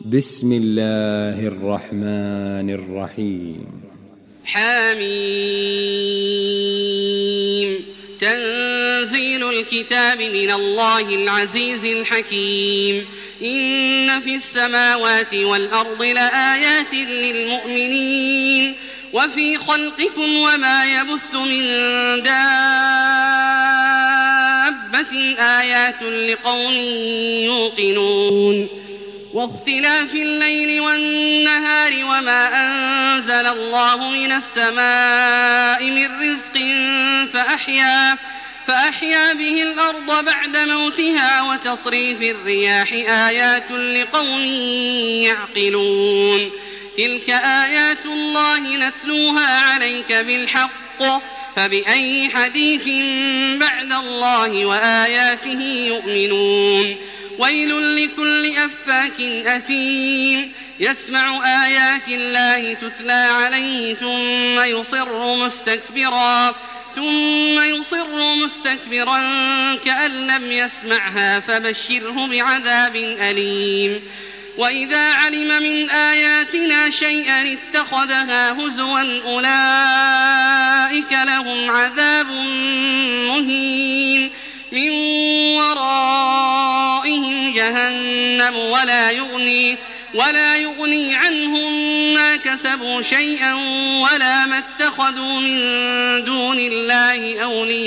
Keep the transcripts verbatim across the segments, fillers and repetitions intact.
بسم الله الرحمن الرحيم. حميم. تنزيل الكتاب من الله العزيز الحكيم. إن في السماوات والأرض لآيات للمؤمنين وفي خلقكم وما يبث من دابة آيات لقوم يوقنون. واختلاف الليل والنهار وما أنزل الله من السماء من رزق فأحيا, فأحيا به الأرض بعد موتها وتصريف الرياح آيات لقوم يعقلون. تلك آيات الله نتلوها عليك بالحق فبأي حديث بعد الله وآياته يؤمنون. ويل لكل أفاك أثيم يسمع آيات الله تتلى عليه ثم يصر مستكبرا ثم يصر مستكبرا كأن لم يسمعها فبشره بعذاب أليم. وإذا علم من آياتنا شيئا اتخذها هزوا أولئك لهم عذاب مهين من ورائهم جهنم ولا يغني, ولا يغني عنهم ما كسبوا شيئا ولا ما اتخذوا من دون الله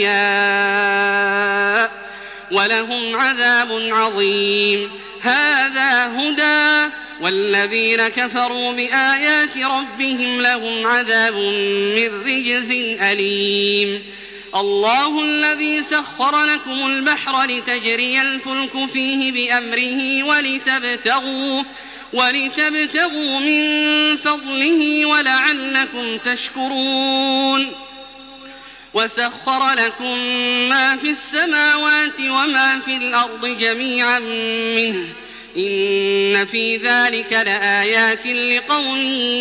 أولياء ولهم عذاب عظيم. هذا هدى والذين كفروا بآيات ربهم لهم عذاب من رجز أليم. الله الذي سخر لكم البحر لتجري الفلك فيه بأمره ولتبتغوا, ولتبتغوا من فضله ولعلكم تشكرون. وسخر لكم ما في السماوات وما في الأرض جميعا منه إن في ذلك لآيات لقوم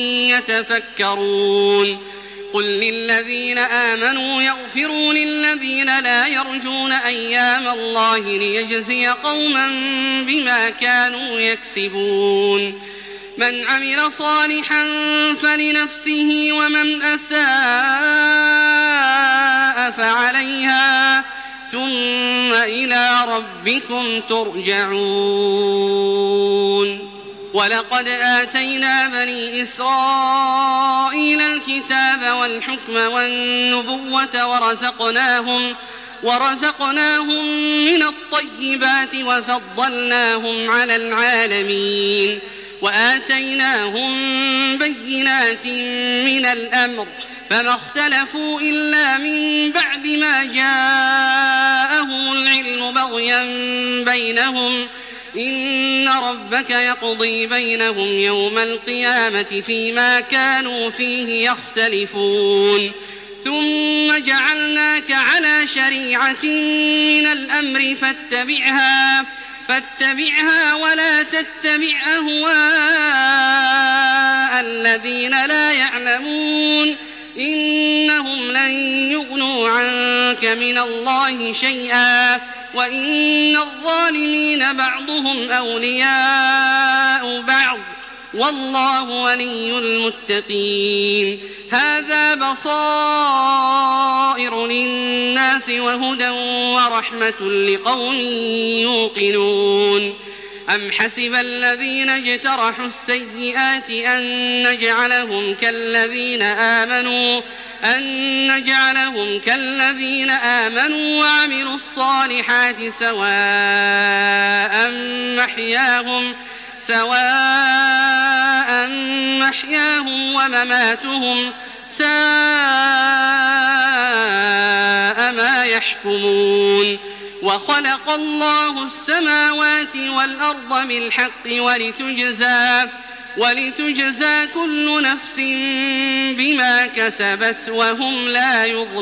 يتفكرون. قل للذين آمنوا يغفروا للذين لا يرجون أيام الله ليجزي قوما بما كانوا يكسبون. من عمل صالحا فلنفسه ومن أساء فعليها ثم إلى ربكم ترجعون. ولقد آتينا بني إسرائيل الكتاب والحكم والنبوة ورزقناهم, ورزقناهم من الطيبات وفضلناهم على العالمين. وآتيناهم بينات من الأمر فما اختلفوا إلا من بعد ما جاءهم العلم بغيا بينهم. إن ربك يقضي بينهم يوم القيامة فيما كانوا فيه يختلفون. ثم جعلناك على شريعة من الأمر فاتبعها, فاتبعها ولا تتبع أهواء الذين لا يعلمون إنهم لن يغنوا عنك من الله شيئا وإن الظالمين بعضهم أولياء بعض والله ولي المتقين. هذا بصائر للناس وهدى ورحمة لقوم يوقنون. أم حسب الذين اجترحوا السيئات أن نجعلهم كالذين آمنوا أن نجعلهم كالذين آمنوا وعملوا الصالحات سواء محياهم سواء محياهم ومماتهم ساء ما يحكمون. وخلق الله السماوات والأرض بالحق ولتجزى ولتجزى كل نفس بما كسبت وهم لا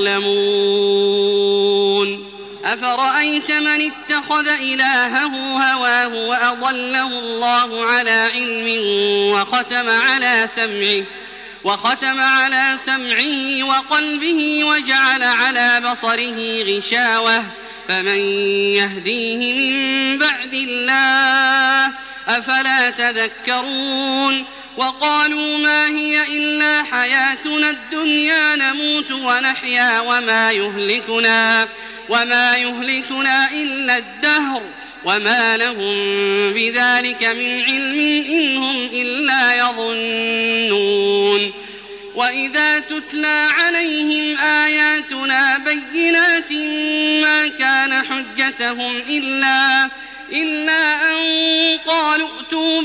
يظلمون. أفرأيت من اتخذ إلهه هواه وأضله الله على علم وختم على سمعه وختم على سمعه وقلبه وجعل على بصره غشاوة فمن يهديه من بعد الله أفلا تذكرون وقالوا ما هي إلا حياتنا الدنيا نموت ونحيا وما يهلكنا وما يهلكنا إلا الدهر وما لهم بذلك من علم إن هم إلا يظنون وإذا تتلى عليهم آياتنا بينات ما كان حجتهم إلا إلا أن قالوا ائتوا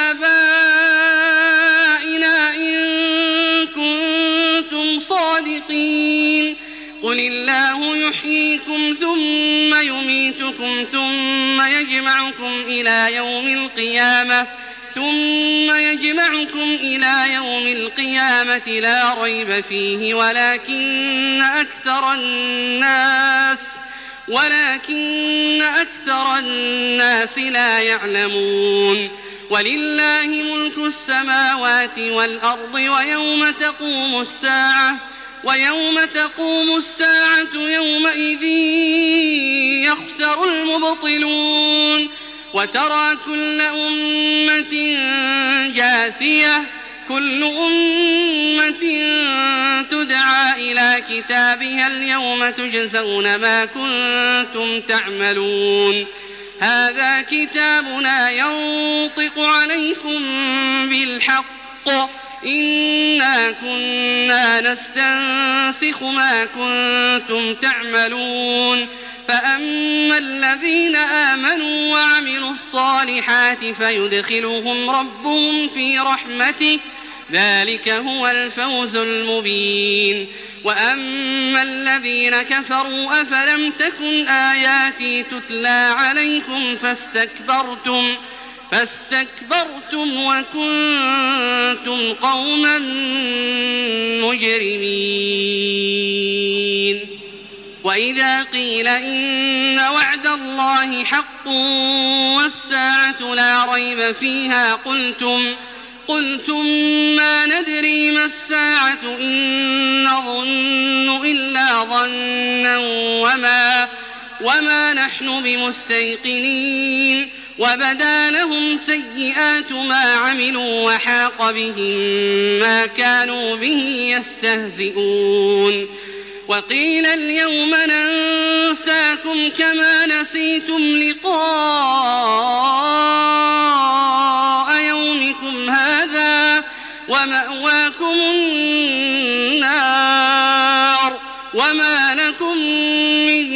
بآبائنا إن كنتم صادقين قل الله يحييكم ثم يميتكم ثم يجمعكم إلى يوم القيامة ثم يجمعكم إلى يوم القيامة لا ريب فيه ولكن أكثر الناس ولكن أكثر الناس لا يعلمون ولله ملك السماوات والأرض ويوم تقوم الساعة ويوم تقوم الساعة يومئذ يخسر المبطلون وترى كل أمة جاثية كل أمة تدعى إلى كتابها اليوم تجزون ما كنتم تعملون هذا كتابنا ينطق عليكم بالحق إنا كنا نستنسخ ما كنتم تعملون فأما الذين آمنوا وعملوا الصالحات فيدخلهم ربهم في رحمته ذلك هو الفوز المبين وأما الذين كفروا أفلم تكن آياتي تتلى عليكم فاستكبرتم فاستكبرتم وكنتم قوما مجرمين وإذا قيل إن وعد الله حق والساعة لا ريب فيها قلتم قلتم ما ندري ما الساعة إن نظن إلا ظنا وما, وما نحن بمستيقنين وبدا لهم سيئات ما عملوا وحاق بهم ما كانوا به يستهزئون وقيل اليوم ننساكم كما نسيتم لقاء يومكم هذا ومأواكم النار وما لكم من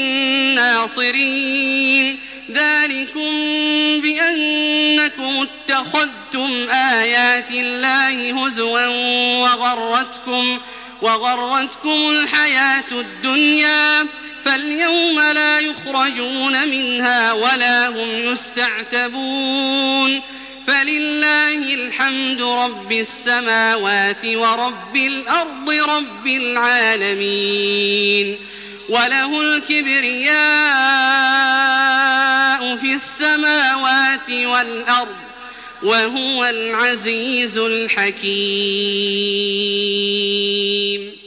ناصرين ذلكم بأنكم اتخذتم آيات الله هزوا وغرتكم وغرتكم الحياة الدنيا فاليوم لا يخرجون منها ولا هم يستعتبون فلله الحمد رب السماوات ورب الأرض رب العالمين وله الكبرياء في السماوات والأرض وهو العزيز الحكيم.